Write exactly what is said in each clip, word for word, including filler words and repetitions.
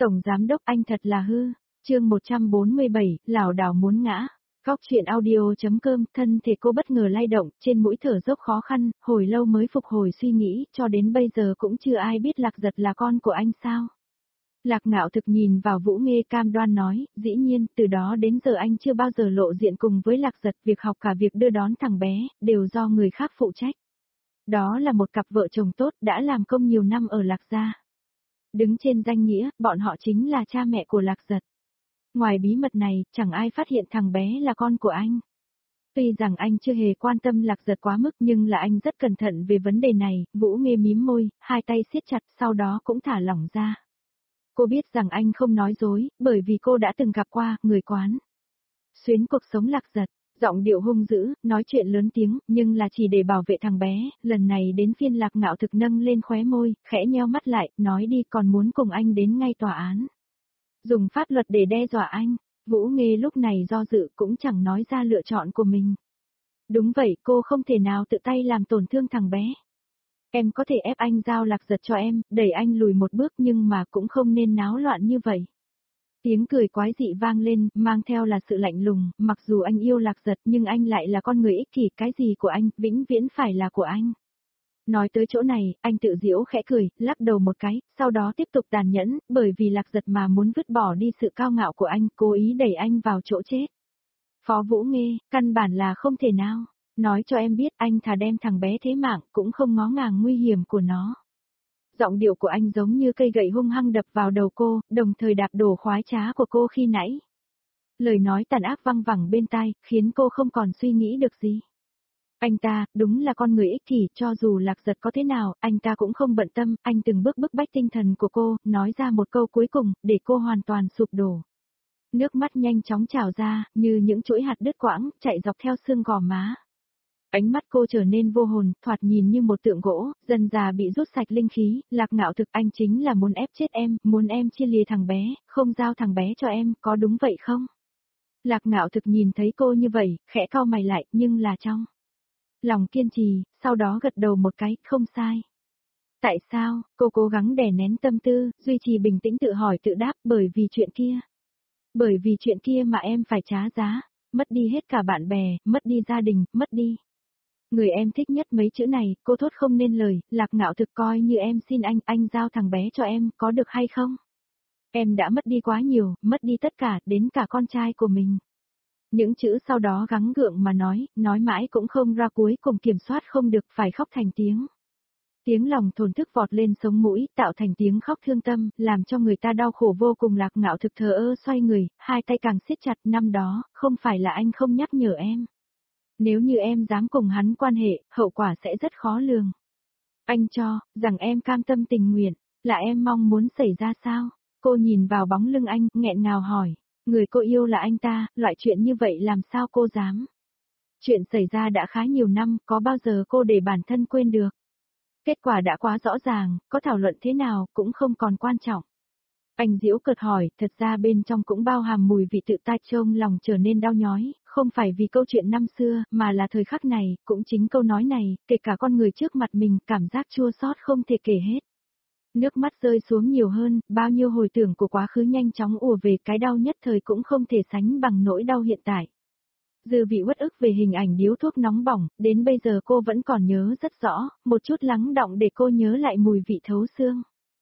Tổng giám đốc anh thật là hư. Chương một trăm bốn mươi bảy, lảo đảo muốn ngã. Góc truyện audio.com, thân thể cô bất ngờ lay động, trên mũi thở dốc khó khăn, hồi lâu mới phục hồi suy nghĩ, cho đến bây giờ cũng chưa ai biết Lạc Giật là con của anh sao. Lạc Ngạo Thực nhìn vào Vũ Nghê cam đoan nói, dĩ nhiên, từ đó đến giờ anh chưa bao giờ lộ diện cùng với Lạc Giật, việc học cả việc đưa đón thằng bé, đều do người khác phụ trách. Đó là một cặp vợ chồng tốt, đã làm công nhiều năm ở Lạc gia. Đứng trên danh nghĩa, bọn họ chính là cha mẹ của Lạc Giật. Ngoài bí mật này, chẳng ai phát hiện thằng bé là con của anh. Tuy rằng anh chưa hề quan tâm Lạc Giật quá mức nhưng là anh rất cẩn thận về vấn đề này, Vũ Nghê mím môi, hai tay siết chặt, sau đó cũng thả lỏng ra. Cô biết rằng anh không nói dối, bởi vì cô đã từng gặp qua, người quán. Xuyến cuộc sống Lạc Giật, giọng điệu hung dữ, nói chuyện lớn tiếng, nhưng là chỉ để bảo vệ thằng bé, lần này đến phiên Lạc Ngạo Thực nâng lên khóe môi, khẽ nheo mắt lại, nói đi còn muốn cùng anh đến ngay tòa án. Dùng pháp luật để đe dọa anh, Vũ Nghê lúc này do dự cũng chẳng nói ra lựa chọn của mình. Đúng vậy, cô không thể nào tự tay làm tổn thương thằng bé. Em có thể ép anh giao Lạc Giật cho em, đẩy anh lùi một bước nhưng mà cũng không nên náo loạn như vậy. Tiếng cười quái dị vang lên, mang theo là sự lạnh lùng, mặc dù anh yêu Lạc Giật nhưng anh lại là con người ích kỷ, cái gì của anh, vĩnh viễn phải là của anh. Nói tới chỗ này, anh tự giễu khẽ cười, lắc đầu một cái, sau đó tiếp tục tàn nhẫn, bởi vì Lạc Giật mà muốn vứt bỏ đi sự cao ngạo của anh, cố ý đẩy anh vào chỗ chết. Phó Vũ Nghê, căn bản là không thể nào. Nói cho em biết anh thà đem thằng bé thế mạng cũng không ngó ngàng nguy hiểm của nó. Giọng điệu của anh giống như cây gậy hung hăng đập vào đầu cô, đồng thời đạp đổ khoái trá của cô khi nãy. Lời nói tàn ác văng vẳng bên tai, khiến cô không còn suy nghĩ được gì. Anh ta, đúng là con người ích kỷ, cho dù Lạc Giật có thế nào, anh ta cũng không bận tâm, anh từng bước bức bách tinh thần của cô, nói ra một câu cuối cùng, để cô hoàn toàn sụp đổ. Nước mắt nhanh chóng trào ra, như những chuỗi hạt đứt quãng, chạy dọc theo xương gò má. Ánh mắt cô trở nên vô hồn, thoạt nhìn như một tượng gỗ, dần dà bị rút sạch linh khí, Lạc Ngạo Thực anh chính là muốn ép chết em, muốn em chia lìa thằng bé, không giao thằng bé cho em, có đúng vậy không? Lạc Ngạo Thực nhìn thấy cô như vậy, khẽ cau mày lại, nhưng là trong lòng kiên trì, sau đó gật đầu một cái, không sai. Tại sao, cô cố gắng đè nén tâm tư, duy trì bình tĩnh tự hỏi tự đáp, bởi vì chuyện kia. Bởi vì chuyện kia mà em phải trả giá, mất đi hết cả bạn bè, mất đi gia đình, mất đi. Người em thích nhất mấy chữ này, cô thốt không nên lời, Lạc Ngạo Thực coi như em xin anh, anh giao thằng bé cho em, có được hay không? Em đã mất đi quá nhiều, mất đi tất cả, đến cả con trai của mình. Những chữ sau đó gắng gượng mà nói, nói mãi cũng không ra cuối cùng kiểm soát không được, phải khóc thành tiếng. Tiếng lòng thổn thức vọt lên sống mũi, tạo thành tiếng khóc thương tâm, làm cho người ta đau khổ vô cùng. Lạc Ngạo Thực thờ ơ xoay người, hai tay càng siết chặt, năm đó, không phải là anh không nhắc nhở em. Nếu như em dám cùng hắn quan hệ, hậu quả sẽ rất khó lường. Anh cho, rằng em cam tâm tình nguyện, là em mong muốn xảy ra sao? Cô nhìn vào bóng lưng anh, nghẹn ngào hỏi. Người cô yêu là anh ta, loại chuyện như vậy làm sao cô dám? Chuyện xảy ra đã khá nhiều năm, có bao giờ cô để bản thân quên được? Kết quả đã quá rõ ràng, có thảo luận thế nào cũng không còn quan trọng. Anh giễu cợt hỏi, thật ra bên trong cũng bao hàm mùi vị tự tai, trông lòng trở nên đau nhói, không phải vì câu chuyện năm xưa, mà là thời khắc này, cũng chính câu nói này, kể cả con người trước mặt mình, cảm giác chua xót không thể kể hết. Nước mắt rơi xuống nhiều hơn, bao nhiêu hồi tưởng của quá khứ nhanh chóng ùa về, cái đau nhất thời cũng không thể sánh bằng nỗi đau hiện tại. Dư vị uất ức về hình ảnh điếu thuốc nóng bỏng, đến bây giờ cô vẫn còn nhớ rất rõ, một chút lắng đọng để cô nhớ lại mùi vị thấu xương.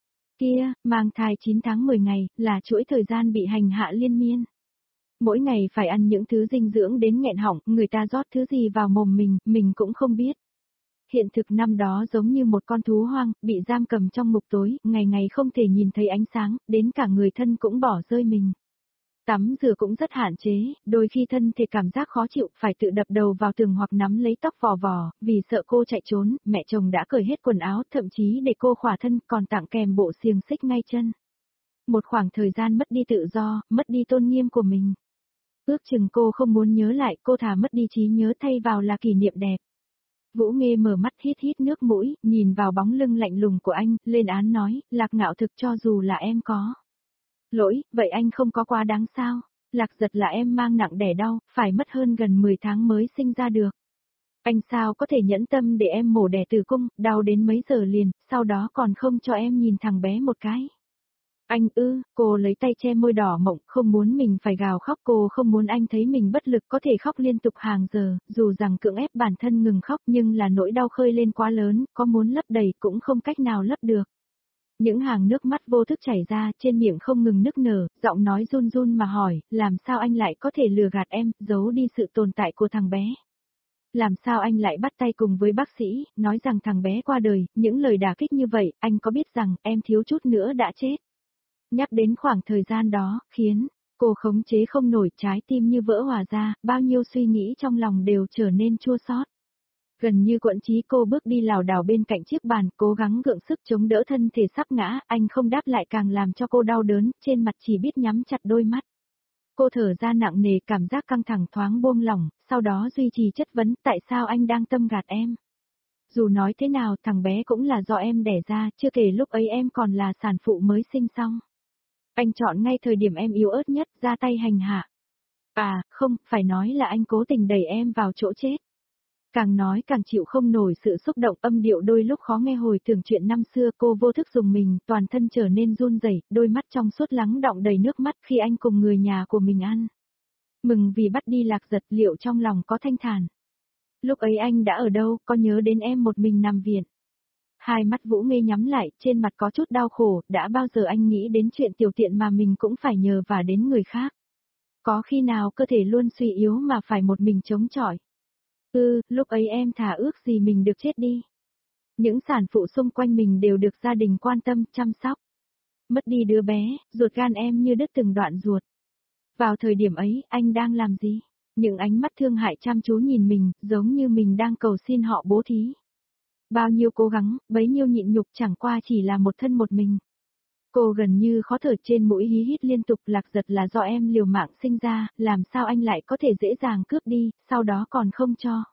Kia, mang thai chín tháng mười ngày, là chuỗi thời gian bị hành hạ liên miên. Mỗi ngày phải ăn những thứ dinh dưỡng đến nghẹn họng, người ta rót thứ gì vào mồm mình, mình cũng không biết. Hiện thực năm đó giống như một con thú hoang, bị giam cầm trong ngục tối, ngày ngày không thể nhìn thấy ánh sáng, đến cả người thân cũng bỏ rơi mình. Tắm rửa cũng rất hạn chế, đôi khi thân thể cảm giác khó chịu, phải tự đập đầu vào tường hoặc nắm lấy tóc vò vò, vì sợ cô chạy trốn, mẹ chồng đã cởi hết quần áo, thậm chí để cô khỏa thân, còn tặng kèm bộ xiềng xích ngay chân. Một khoảng thời gian mất đi tự do, mất đi tôn nghiêm của mình. Ước chừng cô không muốn nhớ lại, cô thà mất đi trí nhớ thay vào là kỷ niệm đẹp. Vũ Nghê mở mắt hít hít nước mũi, nhìn vào bóng lưng lạnh lùng của anh, lên án nói, Lạc Ngạo Thực cho dù là em có lỗi, vậy anh không có quá đáng sao? Lạc Giật là em mang nặng đẻ đau, phải mất hơn gần mười tháng mới sinh ra được. Anh sao có thể nhẫn tâm để em mổ đẻ tử cung, đau đến mấy giờ liền, sau đó còn không cho em nhìn thằng bé một cái. Anh ư, cô lấy tay che môi đỏ mọng, không muốn mình phải gào khóc, cô không muốn anh thấy mình bất lực có thể khóc liên tục hàng giờ, dù rằng cưỡng ép bản thân ngừng khóc nhưng là nỗi đau khơi lên quá lớn, có muốn lấp đầy cũng không cách nào lấp được. Những hàng nước mắt vô thức chảy ra, trên miệng không ngừng nức nở, giọng nói run run mà hỏi, làm sao anh lại có thể lừa gạt em, giấu đi sự tồn tại của thằng bé. Làm sao anh lại bắt tay cùng với bác sĩ, nói rằng thằng bé qua đời, những lời đả kích như vậy, anh có biết rằng em thiếu chút nữa đã chết. Nhắc đến khoảng thời gian đó, khiến cô khống chế không nổi, trái tim như vỡ hòa ra, bao nhiêu suy nghĩ trong lòng đều trở nên chua xót. Gần như quẫn trí cô bước đi lảo đảo bên cạnh chiếc bàn, cố gắng gượng sức chống đỡ thân thể sắp ngã, anh không đáp lại càng làm cho cô đau đớn, trên mặt chỉ biết nhắm chặt đôi mắt. Cô thở ra nặng nề, cảm giác căng thẳng thoáng buông lỏng, sau đó duy trì chất vấn, tại sao anh đang tâm gạt em? Dù nói thế nào thằng bé cũng là do em đẻ ra, chưa kể lúc ấy em còn là sản phụ mới sinh xong. Anh chọn ngay thời điểm em yếu ớt nhất, ra tay hành hạ. À, không, phải nói là anh cố tình đẩy em vào chỗ chết. Càng nói càng chịu không nổi sự xúc động, âm điệu đôi lúc khó nghe hồi tưởng chuyện năm xưa, cô vô thức dùng mình, toàn thân trở nên run rẩy, đôi mắt trong suốt lắng đọng đầy nước mắt khi anh cùng người nhà của mình ăn mừng vì bắt đi Lạc Giật, liệu trong lòng có thanh thản. Lúc ấy anh đã ở đâu, có nhớ đến em một mình nằm viện. Hai mắt Vũ Nghê nhắm lại, trên mặt có chút đau khổ, đã bao giờ anh nghĩ đến chuyện tiểu tiện mà mình cũng phải nhờ vả đến người khác. Có khi nào cơ thể luôn suy yếu mà phải một mình chống chọi. Ừ, lúc ấy em thà ước gì mình được chết đi. Những sản phụ xung quanh mình đều được gia đình quan tâm, chăm sóc. Mất đi đứa bé, ruột gan em như đứt từng đoạn ruột. Vào thời điểm ấy, anh đang làm gì? Những ánh mắt thương hại chăm chú nhìn mình, giống như mình đang cầu xin họ bố thí. Bao nhiêu cố gắng, bấy nhiêu nhịn nhục chẳng qua chỉ là một thân một mình. Cô gần như khó thở, trên mũi hí hít liên tục. Lạc Giật là do em liều mạng sinh ra, làm sao anh lại có thể dễ dàng cướp đi, sau đó còn không cho.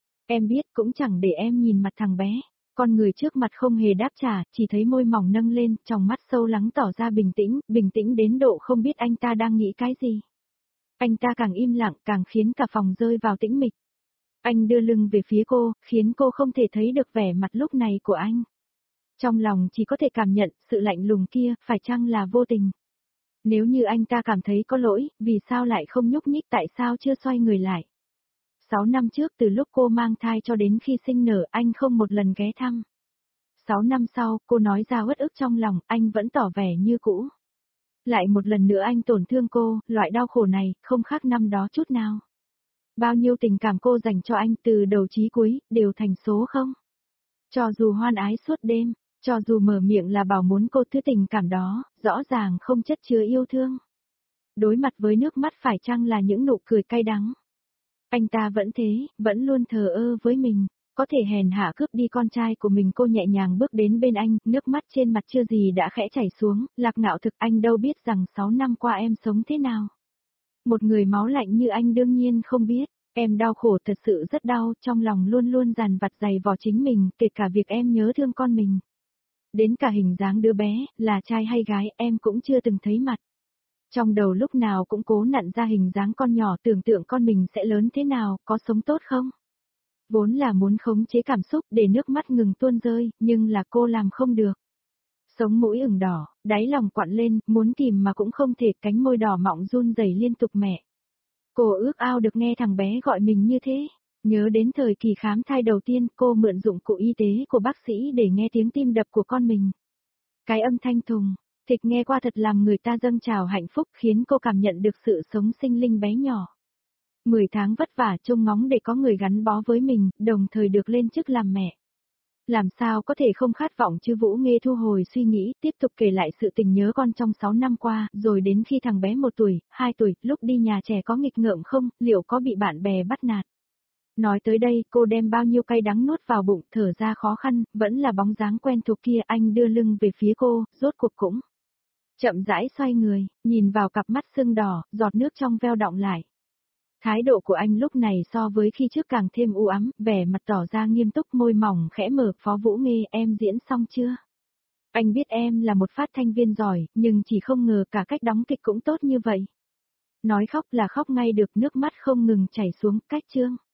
Em biết cũng chẳng để em nhìn mặt thằng bé. Con người trước mặt không hề đáp trả, chỉ thấy môi mỏng nâng lên, trong mắt sâu lắng tỏ ra bình tĩnh, bình tĩnh đến độ không biết anh ta đang nghĩ cái gì. Anh ta càng im lặng càng khiến cả phòng rơi vào tĩnh mịch. Anh đưa lưng về phía cô, khiến cô không thể thấy được vẻ mặt lúc này của anh. Trong lòng chỉ có thể cảm nhận sự lạnh lùng kia, phải chăng là vô tình. Nếu như anh ta cảm thấy có lỗi, vì sao lại không nhúc nhích, tại sao chưa xoay người lại. Sáu năm trước từ lúc cô mang thai cho đến khi sinh nở, anh không một lần ghé thăm. Sáu năm sau, cô nói ra uất ức trong lòng, anh vẫn tỏ vẻ như cũ. Lại một lần nữa anh tổn thương cô, loại đau khổ này, không khác năm đó chút nào. Bao nhiêu tình cảm cô dành cho anh từ đầu chí cuối, đều thành số không? Cho dù hoan ái suốt đêm, cho dù mở miệng là bảo muốn cô thứ tình cảm đó, rõ ràng không chất chứa yêu thương. Đối mặt với nước mắt phải chăng là những nụ cười cay đắng? Anh ta vẫn thế, vẫn luôn thờ ơ với mình, có thể hèn hạ cướp đi con trai của mình. Cô nhẹ nhàng bước đến bên anh, nước mắt trên mặt chưa gì đã khẽ chảy xuống, Lạc Ngạo thực, anh đâu biết rằng sáu năm qua em sống thế nào. Một người máu lạnh như anh đương nhiên không biết, em đau khổ thật sự rất đau, trong lòng luôn luôn dằn vặt dày vò chính mình, kể cả việc em nhớ thương con mình. Đến cả hình dáng đứa bé, là trai hay gái em cũng chưa từng thấy mặt. Trong đầu lúc nào cũng cố nặn ra hình dáng con nhỏ, tưởng tượng con mình sẽ lớn thế nào, có sống tốt không? Vốn là muốn khống chế cảm xúc để nước mắt ngừng tuôn rơi, nhưng là cô làm không được. Sống mũi ửng đỏ, đáy lòng quặn lên, muốn kìm mà cũng không thể, cánh môi đỏ mọng run rẩy liên tục mẹ. Cô ước ao được nghe thằng bé gọi mình như thế. Nhớ đến thời kỳ khám thai đầu tiên, cô mượn dụng cụ y tế của bác sĩ để nghe tiếng tim đập của con mình. Cái âm thanh thùng, thịch nghe qua thật làm người ta dâng trào hạnh phúc, khiến cô cảm nhận được sự sống sinh linh bé nhỏ. Mười tháng vất vả trông ngóng để có người gắn bó với mình, đồng thời được lên chức làm mẹ. Làm sao có thể không khát vọng chứ? Vũ Nghê thu hồi suy nghĩ, tiếp tục kể lại sự tình nhớ con trong sáu năm qua, rồi đến khi thằng bé một tuổi, hai tuổi, lúc đi nhà trẻ có nghịch ngợm không, liệu có bị bạn bè bắt nạt. Nói tới đây, cô đem bao nhiêu cay đắng nuốt vào bụng, thở ra khó khăn, vẫn là bóng dáng quen thuộc kia. Anh đưa lưng về phía cô, rốt cuộc cũng chậm rãi xoay người, nhìn vào cặp mắt sưng đỏ, giọt nước trong veo đọng lại. Thái độ của anh lúc này so với khi trước càng thêm u ám, vẻ mặt tỏ ra nghiêm túc, môi mỏng khẽ mở. Phó Vũ Nghê, em diễn xong chưa? Anh biết em là một phát thanh viên giỏi, nhưng chỉ không ngờ cả cách đóng kịch cũng tốt như vậy. Nói khóc là khóc ngay được, nước mắt không ngừng chảy xuống, cách chương.